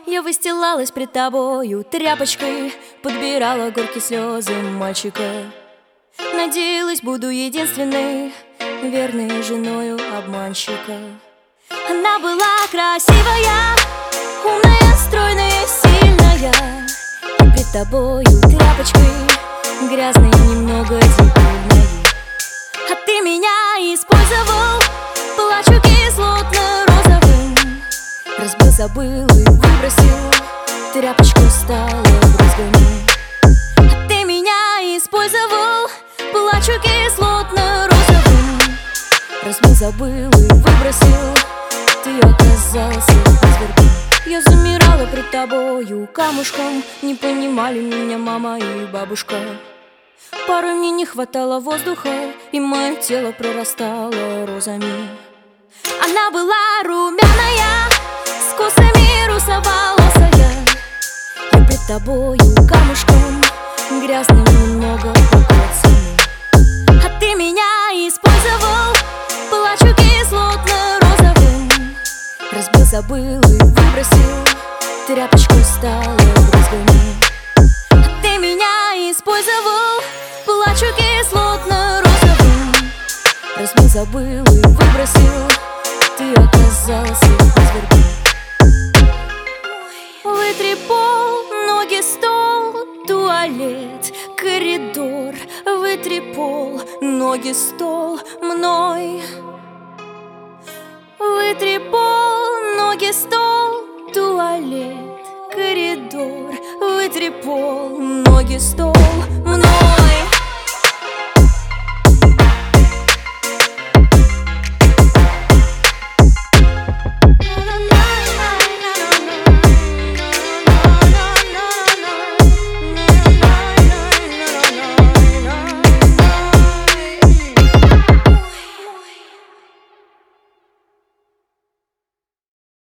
Я выстилалась пред тобою тряпочкой, подбирала горькие слезы мальчика. Надеялась, буду единственной, верной женою обманщика. Она была красивая, умная, стройная, сильная. И пред тобою тряпочкой, грязной, немного дебильной. А ты меня использовал, плачу кислотно-розовым. Разбил, забыл и выбросил, тряпочку стала брызгами. А ты меня использовал, плачу кислотно-розовым. Разбил, забыл и выбросил, ты оказался извергом. Я замирала пред тобою камушком, не понимали меня мама и бабушка. Порой мне не хватало воздуха, и мое тело прорастало розами. Она была румяная, с косами русоволосая. Я пред тобою камушком, грязным немного покоцанным. А ты меня использовал, плачу кислотно-розовым. Разбил, забыл и выбросил, тряпочку стала брызгами. А ты меня использовал, плачу кислотно-розовым. Разбил, забыл и выбросил, ты оказался извергом. Вытри пол, ноги, стол, туалет, коридор. Вытри пол, ноги, стол, мной. Вытри пол, ноги, стол, туалет, коридор. Вытри пол, ноги, стол, мной.